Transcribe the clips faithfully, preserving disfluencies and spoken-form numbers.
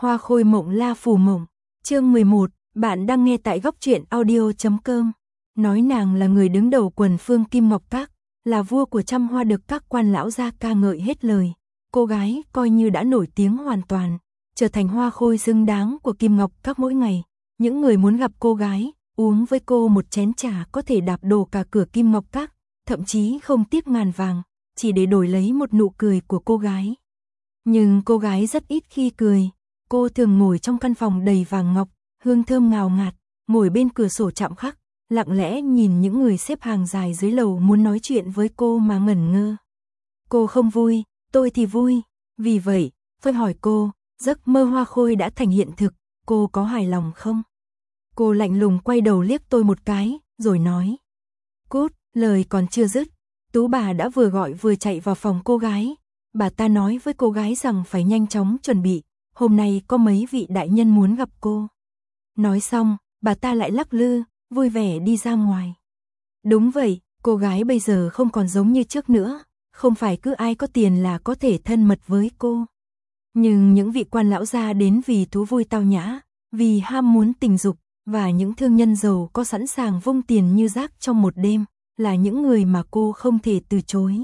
Hoa khôi mộng la phù mộng. Chương mười một, bạn đang nghe tại góc truyện audio chấm com. Nói nàng là người đứng đầu quần phương Kim Ngọc Các, là vua của trăm hoa được các quan lão gia ca ngợi hết lời. Cô gái coi như đã nổi tiếng hoàn toàn, trở thành hoa khôi xứng đáng của Kim Ngọc Các mỗi ngày. Những người muốn gặp cô gái, uống với cô một chén trà có thể đạp đổ cả cửa Kim Ngọc Các, thậm chí không tiếc ngàn vàng, chỉ để đổi lấy một nụ cười của cô gái. Nhưng cô gái rất ít khi cười, cô thường ngồi trong căn phòng đầy vàng ngọc, hương thơm ngào ngạt, ngồi bên cửa sổ chạm khắc, lặng lẽ nhìn những người xếp hàng dài dưới lầu muốn nói chuyện với cô mà ngẩn ngơ. Cô không vui, tôi thì vui, vì vậy, tôi hỏi cô, giấc mơ hoa khôi đã thành hiện thực, cô có hài lòng không? Cô lạnh lùng quay đầu liếc tôi một cái, rồi nói. Cút, lời còn chưa dứt, Tú bà đã vừa gọi vừa chạy vào phòng cô gái. Bà ta nói với cô gái rằng phải nhanh chóng chuẩn bị, hôm nay có mấy vị đại nhân muốn gặp cô. Nói xong, bà ta lại lắc lư, vui vẻ đi ra ngoài. Đúng vậy, cô gái bây giờ không còn giống như trước nữa, không phải cứ ai có tiền là có thể thân mật với cô. Nhưng những vị quan lão gia đến vì thú vui tao nhã, vì ham muốn tình dục, và những thương nhân giàu có sẵn sàng vung tiền như rác trong một đêm, là những người mà cô không thể từ chối.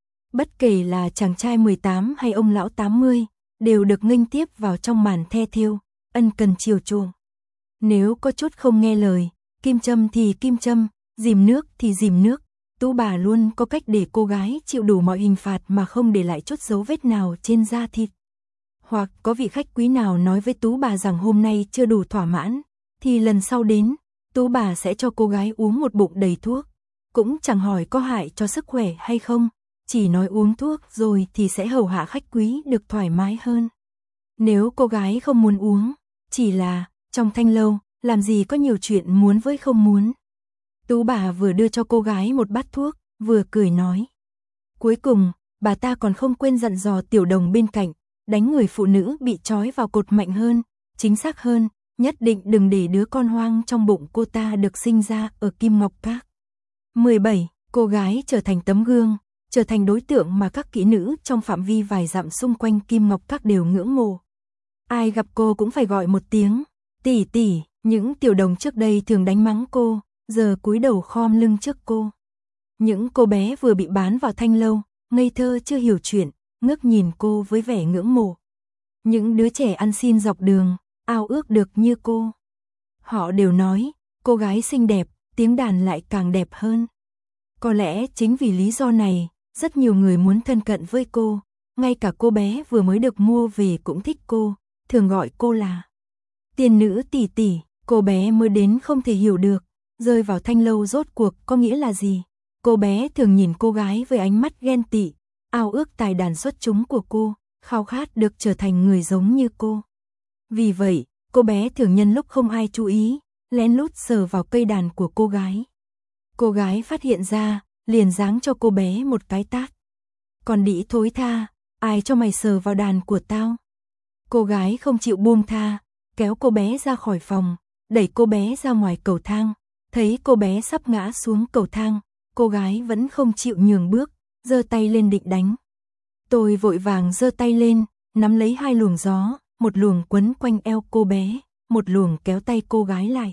Bất kể là chàng trai mười tám hay ông lão tám mươi, đều được nghênh tiếp vào trong màn the thêu, ân cần chiều chuộng. Nếu có chút không nghe lời, kim châm thì kim châm, dìm nước thì dìm nước, Tú bà luôn có cách để cô gái chịu đủ mọi hình phạt mà không để lại chút dấu vết nào trên da thịt. Hoặc có vị khách quý nào nói với Tú bà rằng hôm nay chưa đủ thỏa mãn, thì lần sau đến, Tú bà sẽ cho cô gái uống một bụng đầy thuốc, cũng chẳng hỏi có hại cho sức khỏe hay không. Chỉ nói uống thuốc rồi thì sẽ hầu hạ khách quý được thoải mái hơn. Nếu cô gái không muốn uống, chỉ là, trong thanh lâu, làm gì có nhiều chuyện muốn với không muốn. Tú bà vừa đưa cho cô gái một bát thuốc, vừa cười nói. Cuối cùng, bà ta còn không quên dặn dò tiểu đồng bên cạnh, đánh người phụ nữ bị trói vào cột mạnh hơn, chính xác hơn, nhất định đừng để đứa con hoang trong bụng cô ta được sinh ra ở Kim Ngọc Các. mười bảy. Cô gái trở thành tấm gương, trở thành đối tượng mà các kỹ nữ trong phạm vi vài dặm xung quanh Kim Ngọc Các đều ngưỡng mộ. Ai gặp cô cũng phải gọi một tiếng, tỷ tỷ, những tiểu đồng trước đây thường đánh mắng cô, giờ cúi đầu khom lưng trước cô. Những cô bé vừa bị bán vào thanh lâu, ngây thơ chưa hiểu chuyện, ngước nhìn cô với vẻ ngưỡng mộ. Những đứa trẻ ăn xin dọc đường, ao ước được như cô. Họ đều nói, cô gái xinh đẹp, tiếng đàn lại càng đẹp hơn. Có lẽ chính vì lý do này, rất nhiều người muốn thân cận với cô, ngay cả cô bé vừa mới được mua về cũng thích cô, thường gọi cô là tiên nữ tỷ tỷ. Cô bé mới đến không thể hiểu được, rơi vào thanh lâu rốt cuộc có nghĩa là gì. Cô bé thường nhìn cô gái với ánh mắt ghen tị, ao ước tài đàn xuất chúng của cô, khao khát được trở thành người giống như cô. Vì vậy, cô bé thường nhân lúc không ai chú ý, lén lút sờ vào cây đàn của cô gái. Cô gái phát hiện ra, liền giáng cho cô bé một cái tát. Còn đĩ thối tha, ai cho mày sờ vào đàn của tao? Cô gái không chịu buông tha, kéo cô bé ra khỏi phòng, đẩy cô bé ra ngoài cầu thang. Thấy cô bé sắp ngã xuống cầu thang, cô gái vẫn không chịu nhường bước, giơ tay lên định đánh. Tôi vội vàng giơ tay lên, nắm lấy hai luồng gió, một luồng quấn quanh eo cô bé, một luồng kéo tay cô gái lại.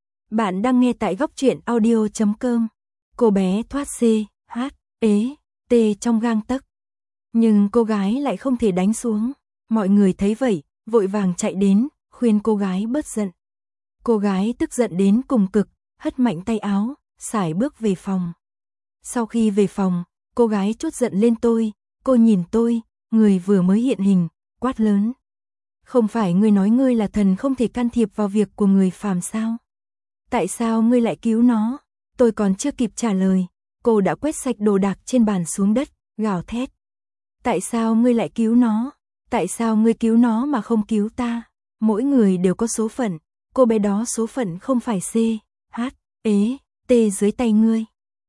Bạn đang nghe tại góc truyện audio chấm com. Cô bé thoát C, H, ế, T trong gang tấc. Nhưng cô gái lại không thể đánh xuống. Mọi người thấy vậy, vội vàng chạy đến, khuyên cô gái bớt giận. Cô gái tức giận đến cùng cực, hất mạnh tay áo, sải bước về phòng. Sau khi về phòng, cô gái trút giận lên tôi, cô nhìn tôi, người vừa mới hiện hình, quát lớn. Không phải ngươi nói ngươi là thần không thể can thiệp vào việc của người phàm sao? Tại sao ngươi lại cứu nó? Tôi còn chưa kịp trả lời, cô đã quét sạch đồ đạc trên bàn xuống đất, gào thét. Tại sao ngươi lại cứu nó? Tại sao ngươi cứu nó mà không cứu ta? Mỗi người đều có số phận, cô bé đó số phận không phải C, H, ế, T dưới tay ngươi.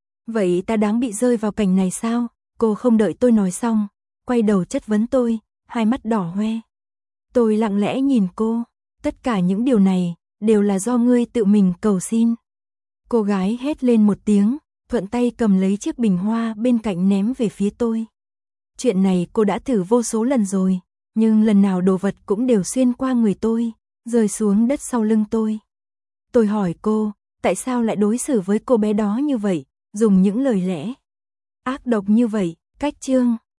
Vậy ta đáng bị rơi vào cảnh này sao? Cô không đợi tôi nói xong, quay đầu chất vấn tôi, hai mắt đỏ hoe. Tôi lặng lẽ nhìn cô, tất cả những điều này đều là do ngươi tự mình cầu xin. Cô gái hét lên một tiếng, thuận tay cầm lấy chiếc bình hoa bên cạnh ném về phía tôi. Chuyện này cô đã thử vô số lần rồi, nhưng lần nào đồ vật cũng đều xuyên qua người tôi, rơi xuống đất sau lưng tôi. Tôi hỏi cô, tại sao lại đối xử với cô bé đó như vậy, dùng những lời lẽ ác độc như vậy, cách chương